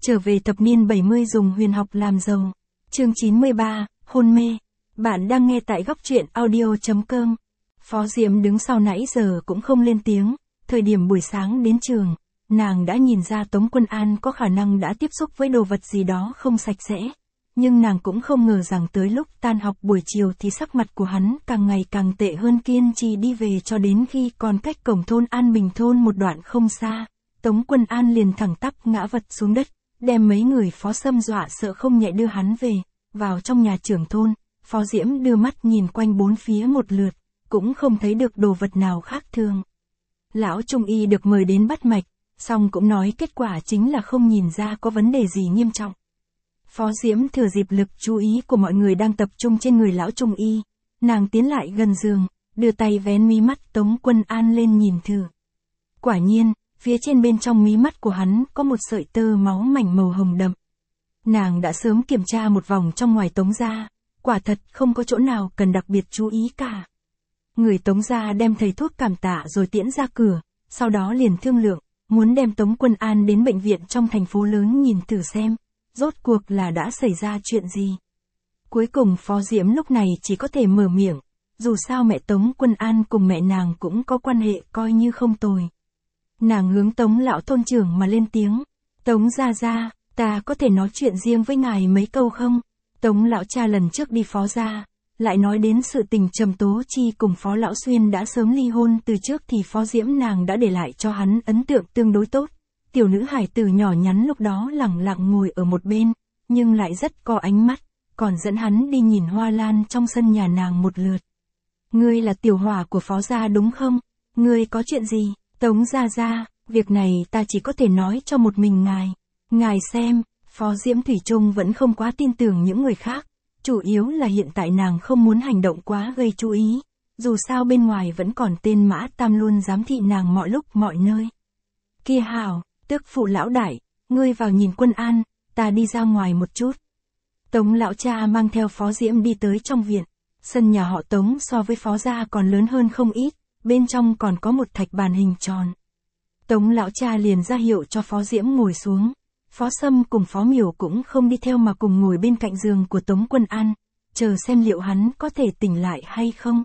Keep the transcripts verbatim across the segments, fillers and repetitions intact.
Trở về thập niên bảy mươi dùng huyền học làm giàu. Chương chín mươi ba, hôn mê. Bạn đang nghe tại góc truyện audio chấm com. Phó Diễm đứng sau nãy giờ cũng không lên tiếng, thời điểm buổi sáng đến trường, nàng đã nhìn ra Tống Quân An có khả năng đã tiếp xúc với đồ vật gì đó không sạch sẽ. Nhưng nàng cũng không ngờ rằng tới lúc tan học buổi chiều thì sắc mặt của hắn càng ngày càng tệ hơn, kiên trì đi về cho đến khi còn cách cổng thôn An Bình thôn một đoạn không xa. Tống Quân An liền thẳng tắp ngã vật xuống đất, đem mấy người Phó Sâm dọa sợ không nhẹ đưa hắn về, vào trong nhà trưởng thôn. Phó Diễm đưa mắt nhìn quanh bốn phía một lượt, cũng không thấy được đồ vật nào khác thường. Lão Trung Y được mời đến bắt mạch, xong cũng nói kết quả chính là không nhìn ra có vấn đề gì nghiêm trọng. Phó Diễm thừa dịp lực chú ý của mọi người đang tập trung trên người Lão Trung Y, nàng tiến lại gần giường, đưa tay vén mí mắt Tống Quân An lên nhìn thử. Quả nhiên, phía trên bên trong mí mắt của hắn có một sợi tơ máu mảnh màu hồng đậm. Nàng đã sớm kiểm tra một vòng trong ngoài Tống gia, quả thật không có chỗ nào cần đặc biệt chú ý cả. Người Tống gia đem thầy thuốc cảm tạ rồi tiễn ra cửa, sau đó liền thương lượng, muốn đem Tống Quân An đến bệnh viện trong thành phố lớn nhìn thử xem, rốt cuộc là đã xảy ra chuyện gì. Cuối cùng Phó Diễm lúc này chỉ có thể mở miệng, dù sao mẹ Tống Quân An cùng mẹ nàng cũng có quan hệ coi như không tồi. Nàng hướng Tống lão thôn trưởng mà lên tiếng, Tống gia gia, ta có thể nói chuyện riêng với ngài mấy câu không? Tống lão cha lần trước đi Phó gia, lại nói đến sự tình Trầm Tố Chi cùng Phó lão Xuyên đã sớm ly hôn từ trước thì Phó Diễm nàng đã để lại cho hắn ấn tượng tương đối tốt. Tiểu nữ hài tử nhỏ nhắn lúc đó lẳng lặng ngồi ở một bên, nhưng lại rất có ánh mắt, còn dẫn hắn đi nhìn hoa lan trong sân nhà nàng một lượt. Ngươi là tiểu hỏa của Phó gia đúng không? Ngươi có chuyện gì? Tống gia gia, việc này ta chỉ có thể nói cho một mình ngài. Ngài xem, Phó Diễm thủy chung vẫn không quá tin tưởng những người khác, chủ yếu là hiện tại nàng không muốn hành động quá gây chú ý, dù sao bên ngoài vẫn còn tên Mã Tam luôn giám thị nàng mọi lúc mọi nơi. Kia hảo, tức phụ lão đại, ngươi vào nhìn Quân An, ta đi ra ngoài một chút. Tống lão cha mang theo Phó Diễm đi tới trong viện, sân nhà họ Tống so với Phó gia còn lớn hơn không ít, bên trong còn có một thạch bàn hình tròn. Tống lão cha liền ra hiệu cho Phó Diễm ngồi xuống. Phó Sâm cùng Phó Miểu cũng không đi theo mà cùng ngồi bên cạnh giường của Tống Quân An, chờ xem liệu hắn có thể tỉnh lại hay không.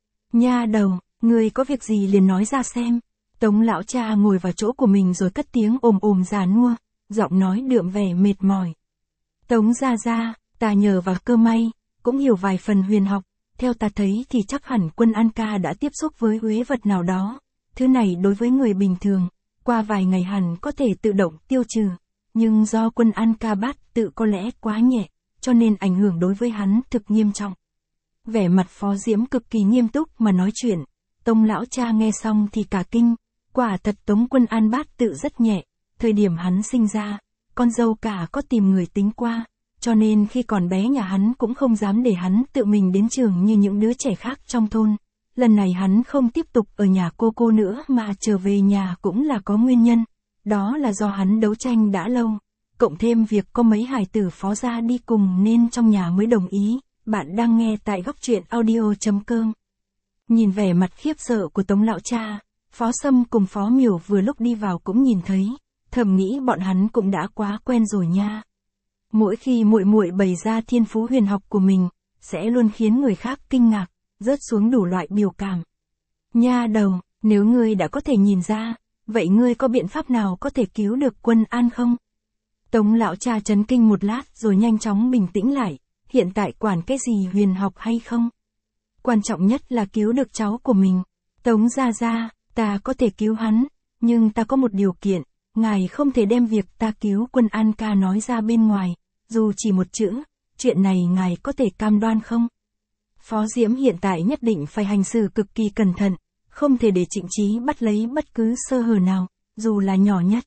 Nha đầu, người có việc gì liền nói ra xem. Tống lão cha ngồi vào chỗ của mình rồi cất tiếng ồm ồm già nua, giọng nói đượm vẻ mệt mỏi. Tống gia gia, ta nhờ vào cơ may, cũng hiểu vài phần huyền học, theo ta thấy thì chắc hẳn Quân An ca đã tiếp xúc với uế vật nào đó. Thứ này đối với người bình thường, qua vài ngày hẳn có thể tự động tiêu trừ. Nhưng do Quân An ca bát tự có lẽ quá nhẹ, cho nên ảnh hưởng đối với hắn thực nghiêm trọng. Vẻ mặt Phó Diễm cực kỳ nghiêm túc mà nói chuyện, Tống lão cha nghe xong thì cả kinh, quả thật Tống Quân An bát tự rất nhẹ, thời điểm hắn sinh ra, con dâu cả có tìm người tính qua, cho nên khi còn bé nhà hắn cũng không dám để hắn tự mình đến trường như những đứa trẻ khác trong thôn. Lần này hắn không tiếp tục ở nhà cô cô nữa mà trở về nhà cũng là có nguyên nhân. Đó là do hắn đấu tranh đã lâu, cộng thêm việc có mấy hài tử Phó gia đi cùng nên trong nhà mới đồng ý. Bạn đang nghe tại góc truyện audio chấm com. Nhìn vẻ mặt khiếp sợ của Tống lão cha, Phó Sâm cùng Phó Miểu vừa lúc đi vào cũng nhìn thấy, thầm nghĩ bọn hắn cũng đã quá quen rồi nha. Mỗi khi muội muội bày ra thiên phú huyền học của mình, sẽ luôn khiến người khác kinh ngạc, rớt xuống đủ loại biểu cảm. Nha đầu, nếu ngươi đã có thể nhìn ra, vậy ngươi có biện pháp nào có thể cứu được Quân An không? Tống lão cha chấn kinh một lát rồi nhanh chóng bình tĩnh lại, hiện tại quản cái gì huyền học hay không? Quan trọng nhất là cứu được cháu của mình. Tống gia gia, ta có thể cứu hắn, nhưng ta có một điều kiện, ngài không thể đem việc ta cứu Quân An ca nói ra bên ngoài, dù chỉ một chữ, chuyện này ngài có thể cam đoan không? Phó Diễm hiện tại nhất định phải hành xử cực kỳ cẩn thận, không thể để Trịnh Trí bắt lấy bất cứ sơ hở nào, dù là nhỏ nhất.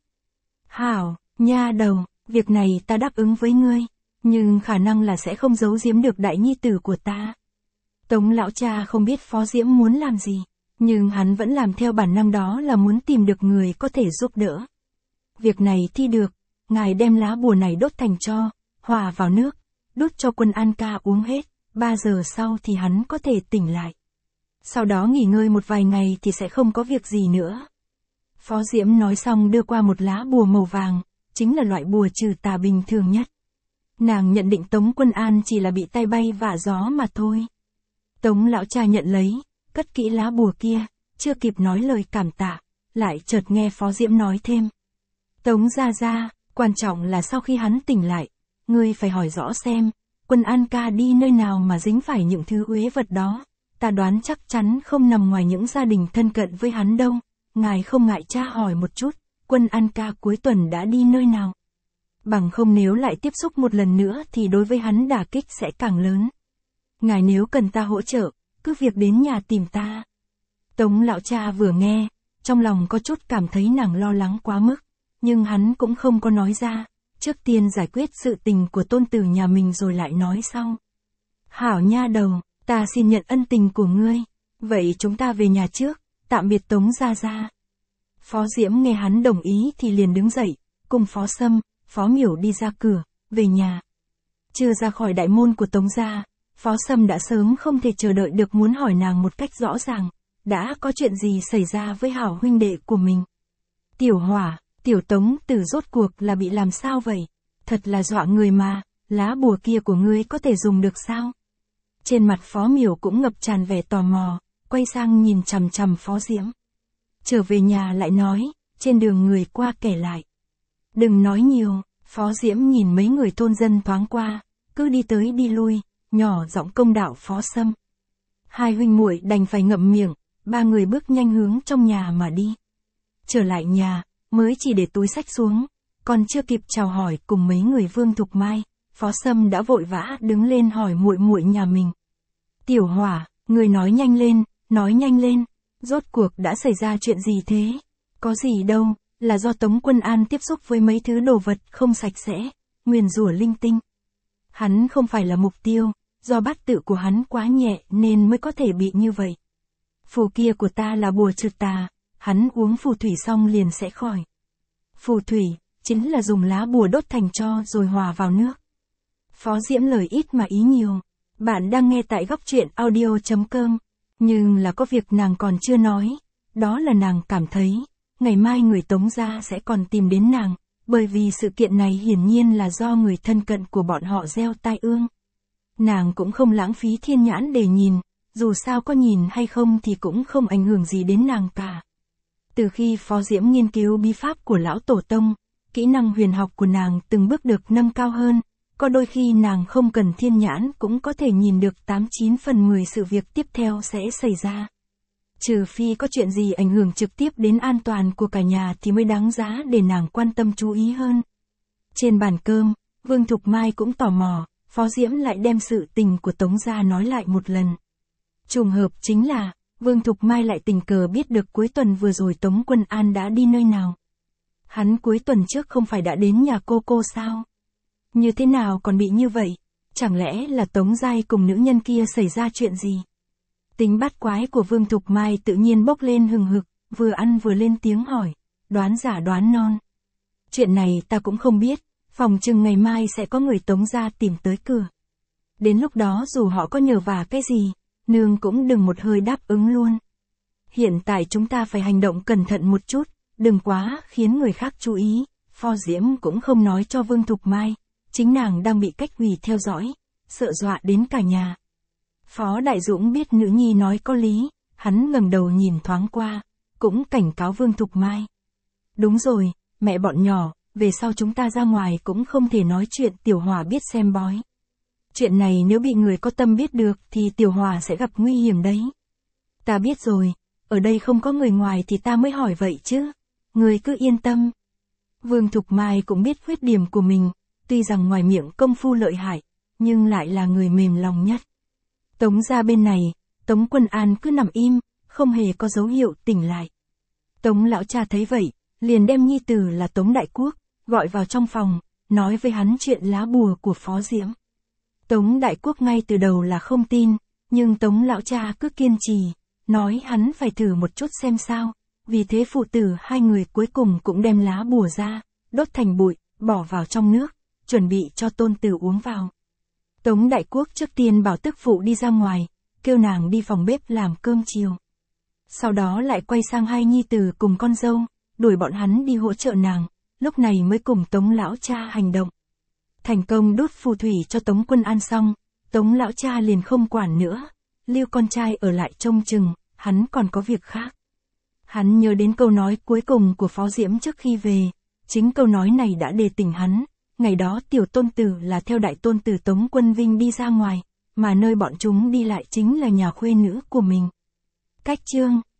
Hảo, nha đầu, việc này ta đáp ứng với ngươi, nhưng khả năng là sẽ không giấu giếm được đại nhi tử của ta. Tống lão cha không biết Phó Diễm muốn làm gì, nhưng hắn vẫn làm theo bản năng, đó là muốn tìm được người có thể giúp đỡ. Việc này thi được, ngài đem lá bùa này đốt thành tro, hòa vào nước, đút cho Quân An ca uống hết, ba giờ sau thì hắn có thể tỉnh lại. Sau đó nghỉ ngơi một vài ngày thì sẽ không có việc gì nữa. Phó Diễm nói xong đưa qua một lá bùa màu vàng, chính là loại bùa trừ tà bình thường nhất. Nàng nhận định Tống Quân An chỉ là bị tai bay vạ gió mà thôi. Tống lão cha nhận lấy, cất kỹ lá bùa kia, chưa kịp nói lời cảm tạ, lại chợt nghe Phó Diễm nói thêm. Tống gia gia, quan trọng là sau khi hắn tỉnh lại, ngươi phải hỏi rõ xem, Quân An ca đi nơi nào mà dính phải những thứ uế vật đó, ta đoán chắc chắn không nằm ngoài những gia đình thân cận với hắn đâu, ngài không ngại tra hỏi một chút, Quân An ca cuối tuần đã đi nơi nào. Bằng không nếu lại tiếp xúc một lần nữa thì đối với hắn đả kích sẽ càng lớn. Ngài nếu cần ta hỗ trợ, cứ việc đến nhà tìm ta. Tống lão cha vừa nghe, trong lòng có chút cảm thấy nàng lo lắng quá mức, nhưng hắn cũng không có nói ra, trước tiên giải quyết sự tình của tôn tử nhà mình rồi lại nói sau. Hảo nha đầu, ta xin nhận ân tình của ngươi, vậy chúng ta về nhà trước, tạm biệt Tống gia gia. Phó Diễm nghe hắn đồng ý thì liền đứng dậy, cùng Phó Sâm, Phó Miểu đi ra cửa, về nhà. Chưa ra khỏi đại môn của Tống gia, Phó Sâm đã sớm không thể chờ đợi được muốn hỏi nàng một cách rõ ràng, đã có chuyện gì xảy ra với hảo huynh đệ của mình. Tiểu Hỏa, Tiểu Tống Tử rốt cuộc là bị làm sao vậy? Thật là dọa người mà, lá bùa kia của ngươi có thể dùng được sao? Trên mặt Phó Miểu cũng ngập tràn vẻ tò mò, quay sang nhìn chằm chằm Phó Diễm. Trở về nhà lại nói, trên đường người qua kể lại. Đừng nói nhiều, Phó Diễm nhìn mấy người thôn dân thoáng qua, cứ đi tới đi lui, nhỏ giọng công đạo Phó Sâm. Hai huynh muội đành phải ngậm miệng, ba người bước nhanh hướng trong nhà mà đi. Trở lại nhà, mới chỉ để túi xách xuống, còn chưa kịp chào hỏi cùng mấy người Vương Thục Mai, Phó Sâm đã vội vã đứng lên hỏi muội muội nhà mình. Tiểu Hỏa, người nói nhanh lên, nói nhanh lên, rốt cuộc đã xảy ra chuyện gì thế? Có gì đâu, là do Tống Quân An tiếp xúc với mấy thứ đồ vật không sạch sẽ, nguyền rủa linh tinh. Hắn không phải là mục tiêu, do bát tự của hắn quá nhẹ nên mới có thể bị như vậy. Phù kia của ta là bùa trừ tà, hắn uống phù thủy xong liền sẽ khỏi. Phù thủy, chính là dùng lá bùa đốt thành tro rồi hòa vào nước. Phó Diễm lời ít mà ý nhiều. Bạn đang nghe tại góc truyện audio chấm com. Nhưng là có việc nàng còn chưa nói. Đó là nàng cảm thấy, ngày mai người Tống gia sẽ còn tìm đến nàng, bởi vì sự kiện này hiển nhiên là do người thân cận của bọn họ gieo tai ương. Nàng cũng không lãng phí thiên nhãn để nhìn, dù sao có nhìn hay không thì cũng không ảnh hưởng gì đến nàng cả. Từ khi Phó Diễm nghiên cứu bí pháp của lão tổ tông, kỹ năng huyền học của nàng từng bước được nâng cao hơn, có đôi khi nàng không cần thiên nhãn cũng có thể nhìn được tám chín phần mười sự việc tiếp theo sẽ xảy ra. Trừ phi có chuyện gì ảnh hưởng trực tiếp đến an toàn của cả nhà thì mới đáng giá để nàng quan tâm chú ý hơn. Trên bàn cơm, Vương Thục Mai cũng tò mò, Phó Diễm lại đem sự tình của Tống gia nói lại một lần. Trùng hợp chính là, Vương Thục Mai lại tình cờ biết được cuối tuần vừa rồi Tống Quân An đã đi nơi nào. Hắn cuối tuần trước không phải đã đến nhà cô cô sao? Như thế nào còn bị như vậy? Chẳng lẽ là Tống Giai cùng nữ nhân kia xảy ra chuyện gì? Tính bát quái của Vương Thục Mai tự nhiên bốc lên hừng hực, vừa ăn vừa lên tiếng hỏi, đoán giả đoán non. Chuyện này ta cũng không biết, phòng chừng ngày mai sẽ có người Tống gia tìm tới cửa. Đến lúc đó dù họ có nhờ vả cái gì, nương cũng đừng một hơi đáp ứng luôn. Hiện tại chúng ta phải hành động cẩn thận một chút, đừng quá khiến người khác chú ý. Phó Diễm cũng không nói cho Vương Thục Mai, chính nàng đang bị cách hủy theo dõi, sợ dọa đến cả nhà. Phó Đại Dũng biết nữ nhi nói có lý, hắn ngẩng đầu nhìn thoáng qua, cũng cảnh cáo Vương Thục Mai. Đúng rồi, mẹ bọn nhỏ, về sau chúng ta ra ngoài cũng không thể nói chuyện Tiểu Hòa biết xem bói. Chuyện này nếu bị người có tâm biết được thì Tiểu Hòa sẽ gặp nguy hiểm đấy. Ta biết rồi, ở đây không có người ngoài thì ta mới hỏi vậy chứ. Người cứ yên tâm. Vương Thục Mai cũng biết khuyết điểm của mình, tuy rằng ngoài miệng công phu lợi hại, nhưng lại là người mềm lòng nhất. Tống gia bên này, Tống Quân An cứ nằm im, không hề có dấu hiệu tỉnh lại. Tống lão cha thấy vậy, liền đem nhi tử là Tống Đại Quốc, gọi vào trong phòng, nói với hắn chuyện lá bùa của Phó Diễm. Tống Đại Quốc ngay từ đầu là không tin, nhưng Tống lão cha cứ kiên trì, nói hắn phải thử một chút xem sao, vì thế phụ tử hai người cuối cùng cũng đem lá bùa ra, đốt thành bụi, bỏ vào trong nước, chuẩn bị cho tôn tử uống vào. Tống Đại Quốc trước tiên bảo tức phụ đi ra ngoài, kêu nàng đi phòng bếp làm cơm chiều. Sau đó lại quay sang hai nhi tử cùng con dâu, đuổi bọn hắn đi hỗ trợ nàng, lúc này mới cùng Tống lão cha hành động. Thành công đốt phù thủy cho Tống Quân An xong, Tống lão cha liền không quản nữa, lưu con trai ở lại trông chừng, hắn còn có việc khác. Hắn nhớ đến câu nói cuối cùng của Phó Diễm trước khi về, chính câu nói này đã đề tỉnh hắn, ngày đó tiểu tôn tử là theo đại tôn tử Tống Quân Vinh đi ra ngoài, mà nơi bọn chúng đi lại chính là nhà khuê nữ của mình. Cách chương